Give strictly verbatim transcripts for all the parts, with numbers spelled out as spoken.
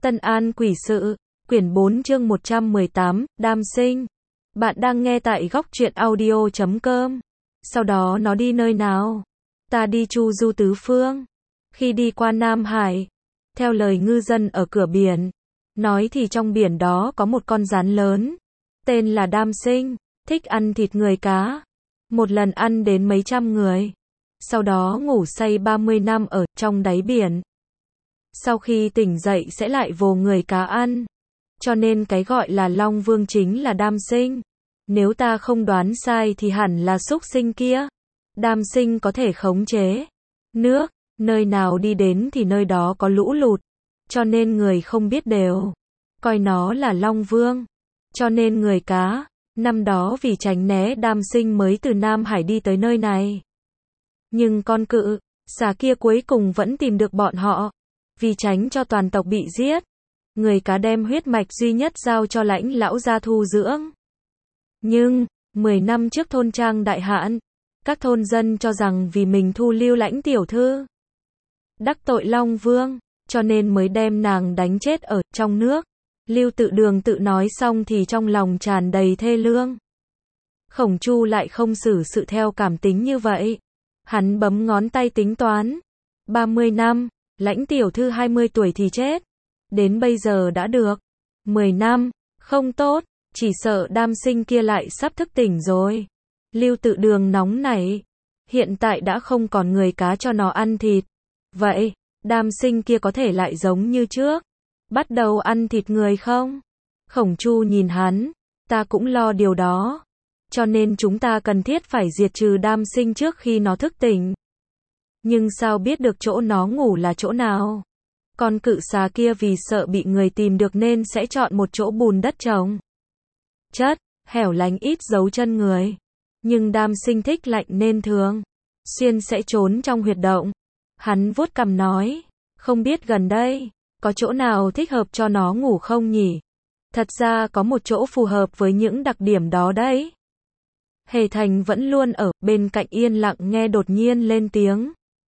Tân An Quỷ Sự, quyển bốn chương một trăm mười tám, Đam Sinh. Bạn đang nghe tại góc truyện audio chấm com. Sau đó nó đi nơi nào? Ta đi chu du tứ phương. Khi đi qua Nam Hải, theo lời ngư dân ở cửa biển, nói thì trong biển đó có một con rắn lớn, tên là Đam Sinh, thích ăn thịt người cá. Một lần ăn đến mấy trăm người. Sau đó ngủ say ba mươi năm ở trong đáy biển. Sau khi tỉnh dậy sẽ lại vồ người cá ăn. Cho nên cái gọi là Long Vương chính là Đam Sinh. Nếu ta không đoán sai thì hẳn là súc sinh kia. Đam Sinh có thể khống chế nước, nơi nào đi đến thì nơi đó có lũ lụt. Cho nên người không biết đều coi nó là Long Vương. Cho nên người cá, năm đó vì tránh né Đam Sinh mới từ Nam Hải đi tới nơi này. Nhưng con cự xà kia cuối cùng vẫn tìm được bọn họ. Vì tránh cho toàn tộc bị giết, người cá đem huyết mạch duy nhất giao cho Lãnh lão gia thu dưỡng. Nhưng, mười năm trước thôn trang đại hạn, các thôn dân cho rằng vì mình thu lưu Lãnh tiểu thư, đắc tội Long Vương, cho nên mới đem nàng đánh chết ở trong nước. Lưu Tự Đường tự nói xong thì trong lòng tràn đầy thê lương. Khổng Chu lại không xử sự theo cảm tính như vậy. Hắn bấm ngón tay tính toán. ba mươi năm, Lãnh tiểu thư hai mươi tuổi thì chết. Đến bây giờ đã được mười năm, không tốt, chỉ sợ Đam Sinh kia lại sắp thức tỉnh rồi. Lưu Tự Đường nóng nảy. Hiện tại đã không còn người cá cho nó ăn thịt. Vậy, Đam Sinh kia có thể lại giống như trước, bắt đầu ăn thịt người không? Khổng Chu nhìn hắn, ta cũng lo điều đó. Cho nên chúng ta cần thiết phải diệt trừ Đam Sinh trước khi nó thức tỉnh. Nhưng sao biết được chỗ nó ngủ là chỗ nào? Con cự xà kia vì sợ bị người tìm được nên sẽ chọn một chỗ bùn đất trồng chất, hẻo lánh ít dấu chân người. Nhưng Đam Sinh thích lạnh nên thường xuyên sẽ trốn trong huyệt động. Hắn vuốt cằm nói, không biết gần đây có chỗ nào thích hợp cho nó ngủ không nhỉ? Thật ra có một chỗ phù hợp với những đặc điểm đó đấy. Hề Thành vẫn luôn ở bên cạnh yên lặng nghe đột nhiên lên tiếng.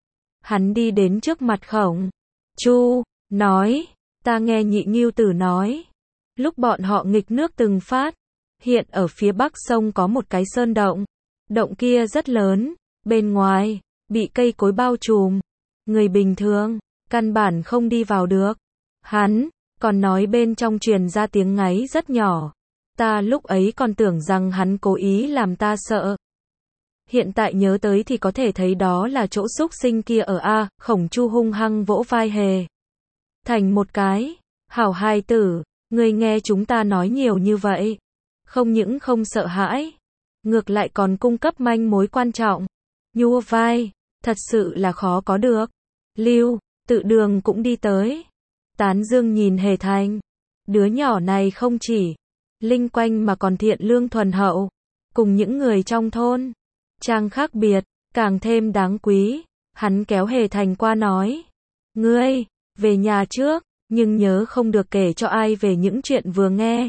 Hắn đi đến trước mặt Khổng Chu, nói, ta nghe Nhị Ngưu Tử nói, lúc bọn họ nghịch nước từng phát, hiện ở phía bắc sông có một cái sơn động. Động kia rất lớn, bên ngoài bị cây cối bao trùm, người bình thường căn bản không đi vào được. Hắn còn nói bên trong truyền ra tiếng ngáy rất nhỏ. Ta lúc ấy còn tưởng rằng hắn cố ý làm ta sợ. Hiện tại nhớ tới thì có thể thấy đó là chỗ súc sinh kia ở a. Khổng Chu hung hăng vỗ vai Hề Thành một cái. Hảo hài tử, ngươi nghe chúng ta nói nhiều như vậy, không những không sợ hãi, ngược lại còn cung cấp manh mối quan trọng. Nhua vai, thật sự là khó có được. Lưu Tự Đường cũng đi tới. Tán dương nhìn Hề Thành. Đứa nhỏ này không chỉ linh quanh mà còn thiện lương thuần hậu, cùng những người trong thôn trang khác biệt, càng thêm đáng quý. Hắn kéo Hề Thành qua nói, ngươi về nhà trước, nhưng nhớ không được kể cho ai về những chuyện vừa nghe.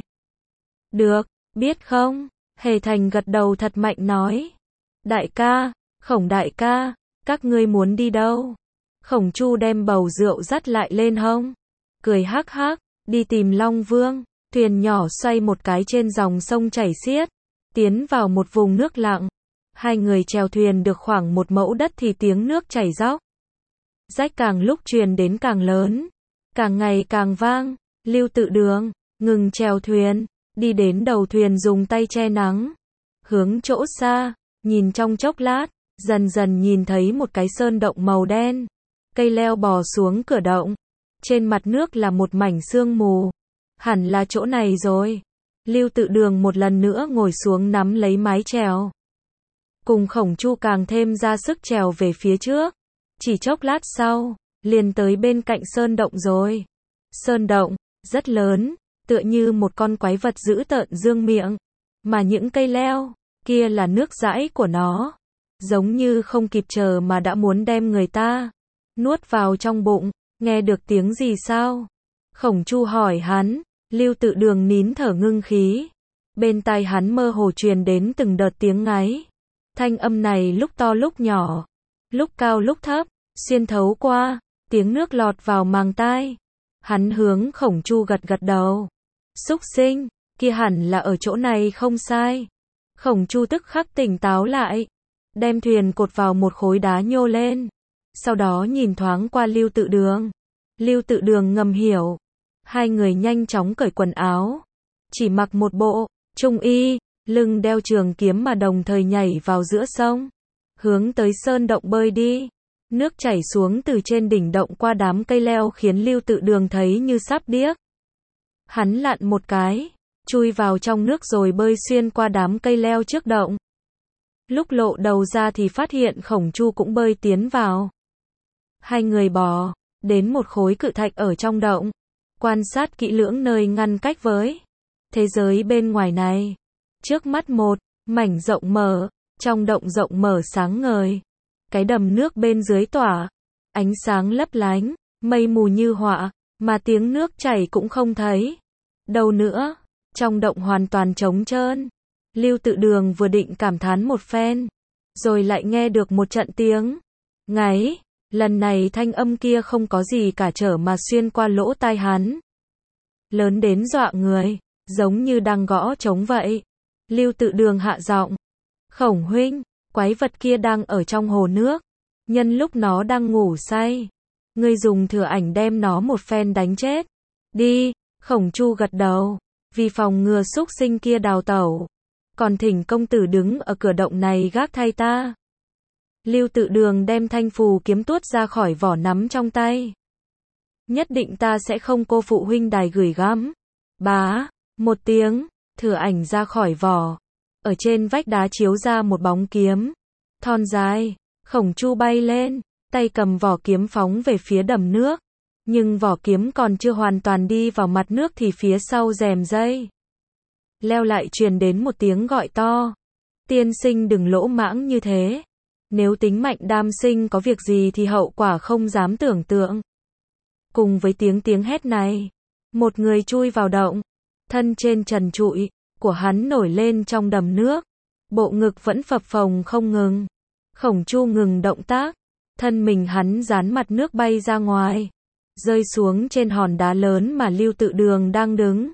Được, biết không? Hề Thành gật đầu thật mạnh nói. Đại ca, Khổng đại ca, các ngươi muốn đi đâu? Khổng Chu đem bầu rượu dắt lại lên hông, cười hắc hắc, đi tìm Long Vương. Thuyền nhỏ xoay một cái trên dòng sông chảy xiết, tiến vào một vùng nước lặng. Hai người chèo thuyền được khoảng một mẫu đất thì tiếng nước chảy róc rách càng lúc truyền đến càng lớn, càng ngày càng vang. Lưu Tự Đường ngừng chèo thuyền, đi đến đầu thuyền dùng tay che nắng, hướng chỗ xa, nhìn trong chốc lát, dần dần nhìn thấy một cái sơn động màu đen. Cây leo bò xuống cửa động, trên mặt nước là một mảnh sương mù. Hẳn là chỗ này rồi. Lưu Tự Đường một lần nữa ngồi xuống nắm lấy mái chèo, cùng Khổng Chu càng thêm ra sức chèo về phía trước. Chỉ chốc lát sau, liền tới bên cạnh sơn động rồi. Sơn động rất lớn, tựa như một con quái vật dữ tợn dương miệng, mà những cây leo kia là nước dãi của nó, giống như không kịp chờ mà đã muốn đem người ta nuốt vào trong bụng. Nghe được tiếng gì sao? Khổng Chu hỏi hắn. Lưu Tự Đường nín thở ngưng khí. Bên tai hắn mơ hồ truyền đến từng đợt tiếng ngáy. Thanh âm này lúc to lúc nhỏ, lúc cao lúc thấp, xuyên thấu qua tiếng nước lọt vào màng tai. Hắn hướng Khổng Chu gật gật đầu. Súc sinh, kia hẳn là ở chỗ này không sai. Khổng Chu tức khắc tỉnh táo lại, đem thuyền cột vào một khối đá nhô lên. Sau đó nhìn thoáng qua Lưu Tự Đường. Lưu Tự Đường ngầm hiểu. Hai người nhanh chóng cởi quần áo. Chỉ mặc một bộ trung y, lưng đeo trường kiếm mà đồng thời nhảy vào giữa sông. Hướng tới sơn động bơi đi. Nước chảy xuống từ trên đỉnh động qua đám cây leo khiến Lưu Tự Đường thấy như sắp điếc. Hắn lặn một cái, chui vào trong nước rồi bơi xuyên qua đám cây leo trước động. Lúc lộ đầu ra thì phát hiện Khổng Chu cũng bơi tiến vào. Hai người bò đến một khối cự thạch ở trong động, quan sát kỹ lưỡng nơi ngăn cách với thế giới bên ngoài này. Trước mắt một mảnh rộng mở, trong động rộng mở sáng ngời. Cái đầm nước bên dưới tỏa ánh sáng lấp lánh, mây mù như họa, mà tiếng nước chảy cũng không thấy đâu nữa. Trong động hoàn toàn trống trơn. Lưu Tự Đường vừa định cảm thán một phen, rồi lại nghe được một trận tiếng ngáy. Lần này thanh âm kia không có gì cả trở mà xuyên qua lỗ tai hắn. Lớn đến dọa người, giống như đang gõ trống vậy. Lưu Tự Đường hạ giọng. Khổng huynh, quái vật kia đang ở trong hồ nước. Nhân lúc nó đang ngủ say, ngươi dùng thừa ảnh đem nó một phen đánh chết. Đi, Khổng Chu gật đầu. Vì phòng ngừa súc sinh kia đào tẩu, còn thỉnh công tử đứng ở cửa động này gác thay ta. Lưu Tự Đường đem thanh phù kiếm tuốt ra khỏi vỏ nắm trong tay. Nhất định ta sẽ không cô phụ huynh đài gửi gắm. Bá, một tiếng, thừa ảnh ra khỏi vỏ. Ở trên vách đá chiếu ra một bóng kiếm thon dài. Khổng Chu bay lên, tay cầm vỏ kiếm phóng về phía đầm nước. Nhưng vỏ kiếm còn chưa hoàn toàn đi vào mặt nước thì phía sau rèm dây leo lại truyền đến một tiếng gọi to. Tiên sinh đừng lỗ mãng như thế. Nếu tính mạnh Đam sinh có việc gì thì hậu quả không dám tưởng tượng. Cùng với tiếng tiếng hét này, một người chui vào động. Thân trên trần trụi của hắn nổi lên trong đầm nước. Bộ ngực vẫn phập phồng không ngừng. Khổng Chu ngừng động tác. Thân mình hắn dán mặt nước bay ra ngoài, rơi xuống trên hòn đá lớn mà Lưu Tự Đường đang đứng.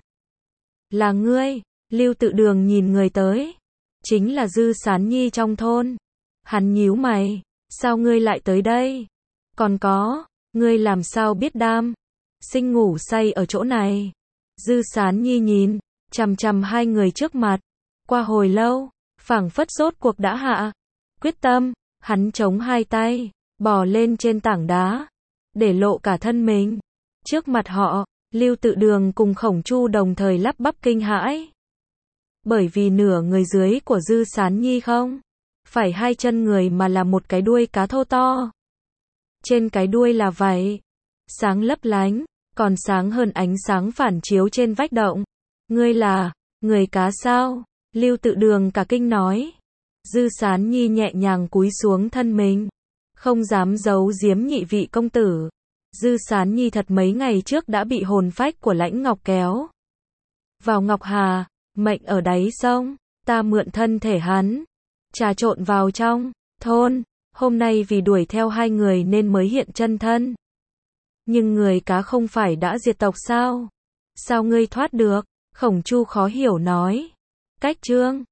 Là ngươi? Lưu Tự Đường nhìn người tới. Chính là Dư Sán Nhi trong thôn. Hắn nhíu mày. Sao ngươi lại tới đây? Còn có, ngươi làm sao biết Đam sinh ngủ say ở chỗ này? Dư Sán Nhi nhìn chằm chằm hai người trước mặt. Qua hồi lâu, phảng phất rốt cuộc đã hạ quyết tâm, hắn chống hai tay, bò lên trên tảng đá, để lộ cả thân mình. Trước mặt họ, Lưu Tự Đường cùng Khổng Chu đồng thời lắp bắp kinh hãi. Bởi vì nửa người dưới của Dư Sán Nhi không phải hai chân người mà là một cái đuôi cá thô to. Trên cái đuôi là vảy sáng lấp lánh, còn sáng hơn ánh sáng phản chiếu trên vách động. Ngươi là người cá sao? Lưu Tự Đường cả kinh nói. Dư Sán Nhi nhẹ nhàng cúi xuống thân mình, không dám giấu giếm nhị vị công tử. Dư Sán Nhi thật mấy ngày trước đã bị hồn phách của Lãnh Ngọc kéo vào Ngọc Hà, mệnh ở đáy sông. Ta mượn thân thể hắn, trà trộn vào trong thôn. Hôm nay vì đuổi theo hai người nên mới hiện chân thân. Nhưng người cá không phải đã diệt tộc sao? Sao ngươi thoát được? Khổng Chu khó hiểu nói. Cách chương